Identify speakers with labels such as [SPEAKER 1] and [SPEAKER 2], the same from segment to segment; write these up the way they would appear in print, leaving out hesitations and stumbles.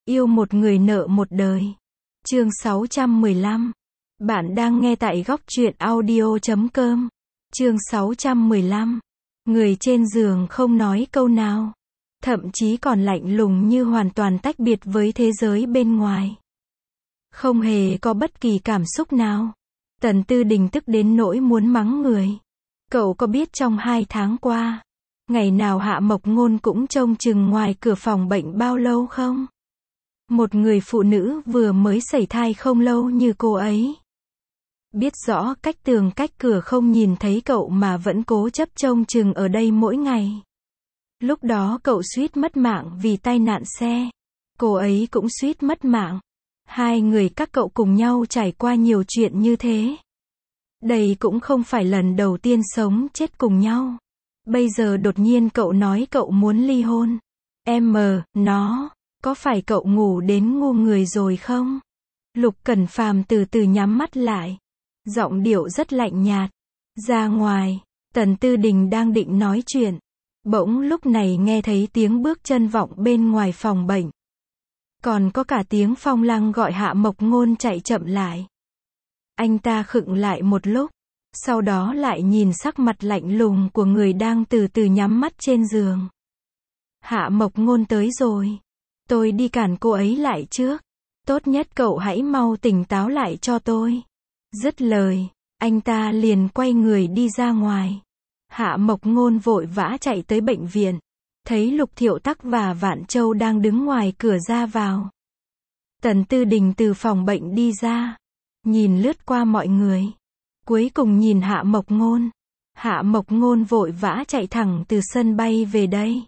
[SPEAKER 1] Yêu một người nợ một đời. Chương 615. Bạn đang nghe tại góc truyện audio.com. Chương 615. Người trên giường không nói câu nào. Thậm chí còn lạnh lùng như hoàn toàn tách biệt với thế giới bên ngoài. Không hề có bất kỳ cảm xúc nào. Tần Tư Đình tức đến nỗi muốn mắng người. Cậu có biết trong 2 tháng qua, ngày nào Hạ Mộc Ngôn cũng trông chừng ngoài cửa phòng bệnh bao lâu không? Một người phụ nữ vừa mới sẩy thai không lâu như cô ấy. Biết rõ cách tường cách cửa không nhìn thấy cậu mà vẫn cố chấp trông chừng ở đây mỗi ngày. Lúc đó cậu suýt mất mạng vì tai nạn xe. Cô ấy cũng suýt mất mạng. Hai người các cậu cùng nhau trải qua nhiều chuyện như thế. Đây cũng không phải lần đầu tiên sống chết cùng nhau. Bây giờ đột nhiên cậu nói cậu muốn ly hôn. Nó, có phải cậu ngủ đến ngu người rồi không? Lục Cẩn Phàm từ từ nhắm mắt lại. Giọng điệu rất lạnh nhạt. Ra ngoài, Tần Tư Đình đang định nói chuyện. Bỗng lúc này nghe thấy tiếng bước chân vọng bên ngoài phòng bệnh. Còn có cả tiếng Phong Lăng gọi Hạ Mộc Ngôn chạy chậm lại. Anh ta khựng lại một lúc. Sau đó lại nhìn sắc mặt lạnh lùng của người đang từ từ nhắm mắt trên giường. Hạ Mộc Ngôn tới rồi. Tôi đi cản cô ấy lại trước. Tốt nhất cậu hãy mau tỉnh táo lại cho tôi. Dứt lời, anh ta liền quay người đi ra ngoài. Hạ Mộc Ngôn vội vã chạy tới bệnh viện. Thấy Lục Thiệu Tắc và Vạn Châu đang đứng ngoài cửa ra vào. Tần Tư Đình từ phòng bệnh đi ra. Nhìn lướt qua mọi người. Cuối cùng nhìn Hạ Mộc Ngôn. Hạ Mộc Ngôn vội vã chạy thẳng từ sân bay về đây.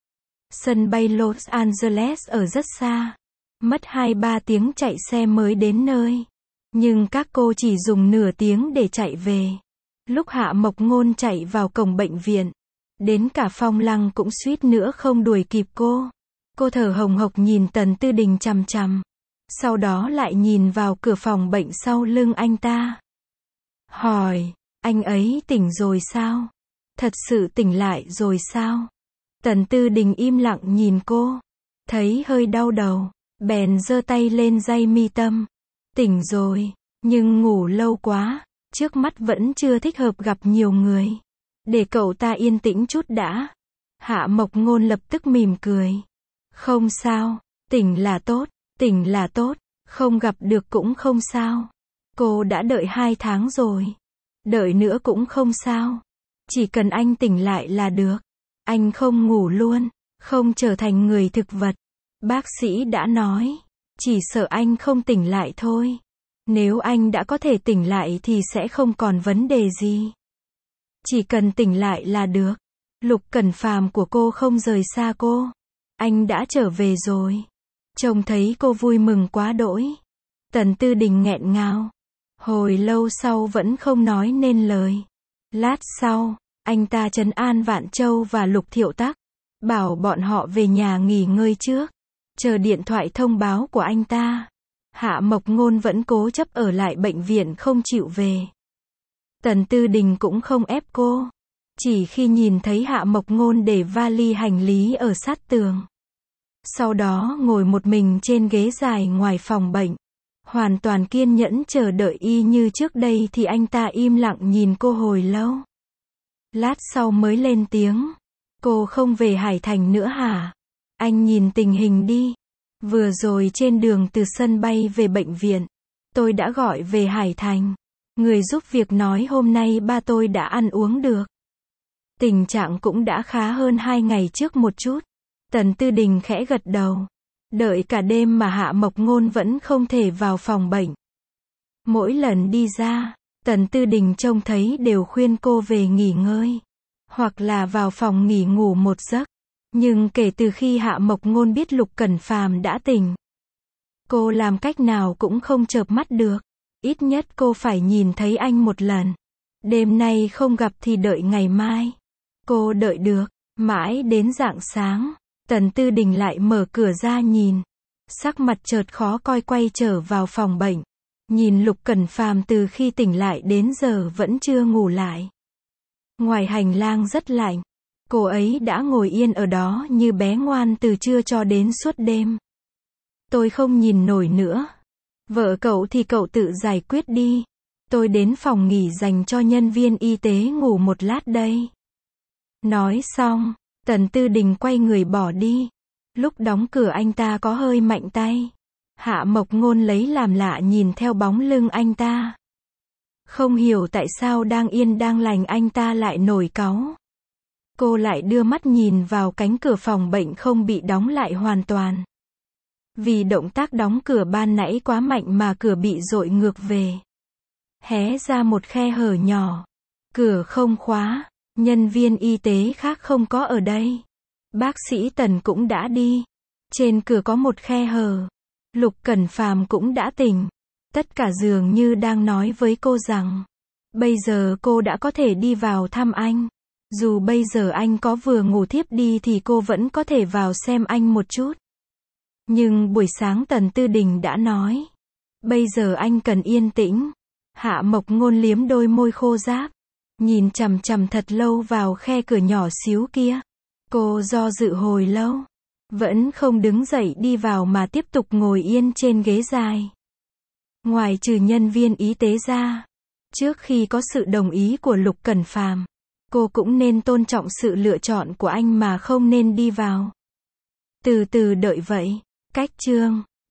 [SPEAKER 1] Sân bay Los Angeles ở rất xa. Mất 2-3 tiếng chạy xe mới đến nơi. Nhưng các cô chỉ dùng nửa tiếng để chạy về. Lúc Hạ Mộc Ngôn chạy vào cổng bệnh viện, đến cả Phong Lăng cũng suýt nữa không đuổi kịp cô. Cô thở hồng hộc nhìn Tần Tư Đình chằm chằm. Sau đó lại nhìn vào cửa phòng bệnh sau lưng anh ta. Hỏi, anh ấy tỉnh rồi sao? Thật sự tỉnh lại rồi sao? Tần Tư Đình im lặng nhìn cô. Thấy hơi đau đầu, bèn giơ tay lên day mi tâm. Tỉnh rồi, nhưng ngủ lâu quá. Trước mắt vẫn chưa thích hợp gặp nhiều người. Để cậu ta yên tĩnh chút đã. Hạ Mộc Ngôn lập tức mỉm cười. Không sao, tỉnh là tốt, không gặp được cũng không sao. Cô đã đợi 2 tháng rồi. Đợi nữa cũng không sao. Chỉ cần anh tỉnh lại là được. Anh không ngủ luôn, không trở thành người thực vật. Bác sĩ đã nói, chỉ sợ anh không tỉnh lại thôi. Nếu anh đã có thể tỉnh lại thì sẽ không còn vấn đề gì. Chỉ cần tỉnh lại là được. Lục Cẩn Phàm của cô không rời xa cô. Anh đã trở về rồi. Trông thấy cô vui mừng quá đỗi. Tần Tư Đình nghẹn ngào. Hồi lâu sau vẫn không nói nên lời. Lát sau, anh ta trấn an Vạn Châu và Lục Thiệu Tắc. Bảo bọn họ về nhà nghỉ ngơi trước. Chờ điện thoại thông báo của anh ta. Hạ Mộc Ngôn vẫn cố chấp ở lại bệnh viện không chịu về. Tần Tư Đình cũng không ép cô. Chỉ khi nhìn thấy Hạ Mộc Ngôn để vali hành lý ở sát tường. Sau đó ngồi một mình trên ghế dài ngoài phòng bệnh. Hoàn toàn kiên nhẫn chờ đợi y như trước đây thì anh ta im lặng nhìn cô hồi lâu. Lát sau mới lên tiếng. Cô không về Hải Thành nữa hả? Anh nhìn tình hình đi. Vừa rồi trên đường từ sân bay về bệnh viện, tôi đã gọi về Hải Thành. Người giúp việc nói hôm nay ba tôi đã ăn uống được. Tình trạng cũng đã khá hơn 2 ngày trước một chút. Tần Tư Đình khẽ gật đầu. Đợi cả đêm mà Hạ Mộc Ngôn vẫn không thể vào phòng bệnh. Mỗi lần đi ra, Tần Tư Đình trông thấy đều khuyên cô về nghỉ ngơi. Hoặc là vào phòng nghỉ ngủ một giấc. Nhưng kể từ khi Hạ Mộc Ngôn biết Lục Cẩn Phàm đã tỉnh, cô làm cách nào cũng không chợp mắt được. Ít nhất cô phải nhìn thấy anh một lần. Đêm nay không gặp thì đợi ngày mai. Cô đợi được, mãi đến rạng sáng, Tần Tư Đình lại mở cửa ra nhìn. Sắc mặt chợt khó coi quay trở vào phòng bệnh. Nhìn Lục Cẩn Phàm từ khi tỉnh lại đến giờ vẫn chưa ngủ lại. Ngoài hành lang rất lạnh. Cô ấy đã ngồi yên ở đó như bé ngoan từ trưa cho đến suốt đêm. Tôi không nhìn nổi nữa. Vợ cậu thì cậu tự giải quyết đi. Tôi đến phòng nghỉ dành cho nhân viên y tế ngủ một lát đây. Nói xong, Tần Tư Đình quay người bỏ đi. Lúc đóng cửa anh ta có hơi mạnh tay. Hạ Mộc Ngôn lấy làm lạ nhìn theo bóng lưng anh ta. Không hiểu tại sao đang yên đang lành anh ta lại nổi cáu. Cô lại đưa mắt nhìn vào cánh cửa phòng bệnh không bị đóng lại hoàn toàn. Vì động tác đóng cửa ban nãy quá mạnh mà cửa bị dội ngược về. Hé ra một khe hở nhỏ. Cửa không khóa. Nhân viên y tế khác không có ở đây. Bác sĩ Tần cũng đã đi. Trên cửa có một khe hở. Lục Cẩn Phàm cũng đã tỉnh. Tất cả dường như đang nói với cô rằng, bây giờ cô đã có thể đi vào thăm anh. Dù bây giờ anh có vừa ngủ thiếp đi thì cô vẫn có thể vào xem anh một chút. Nhưng buổi sáng Tần Tư Đình đã nói, bây giờ anh cần yên tĩnh. Hạ Mộc Ngôn liếm đôi môi khô ráp, nhìn chằm chằm thật lâu vào khe cửa nhỏ xíu kia. Cô do dự hồi lâu, vẫn không đứng dậy đi vào mà tiếp tục ngồi yên trên ghế dài. Ngoài trừ nhân viên y tế ra, trước khi có sự đồng ý của Lục Cẩn Phàm, cô cũng nên tôn trọng sự lựa chọn của anh mà không nên đi vào. Từ từ đợi vậy. Cách chương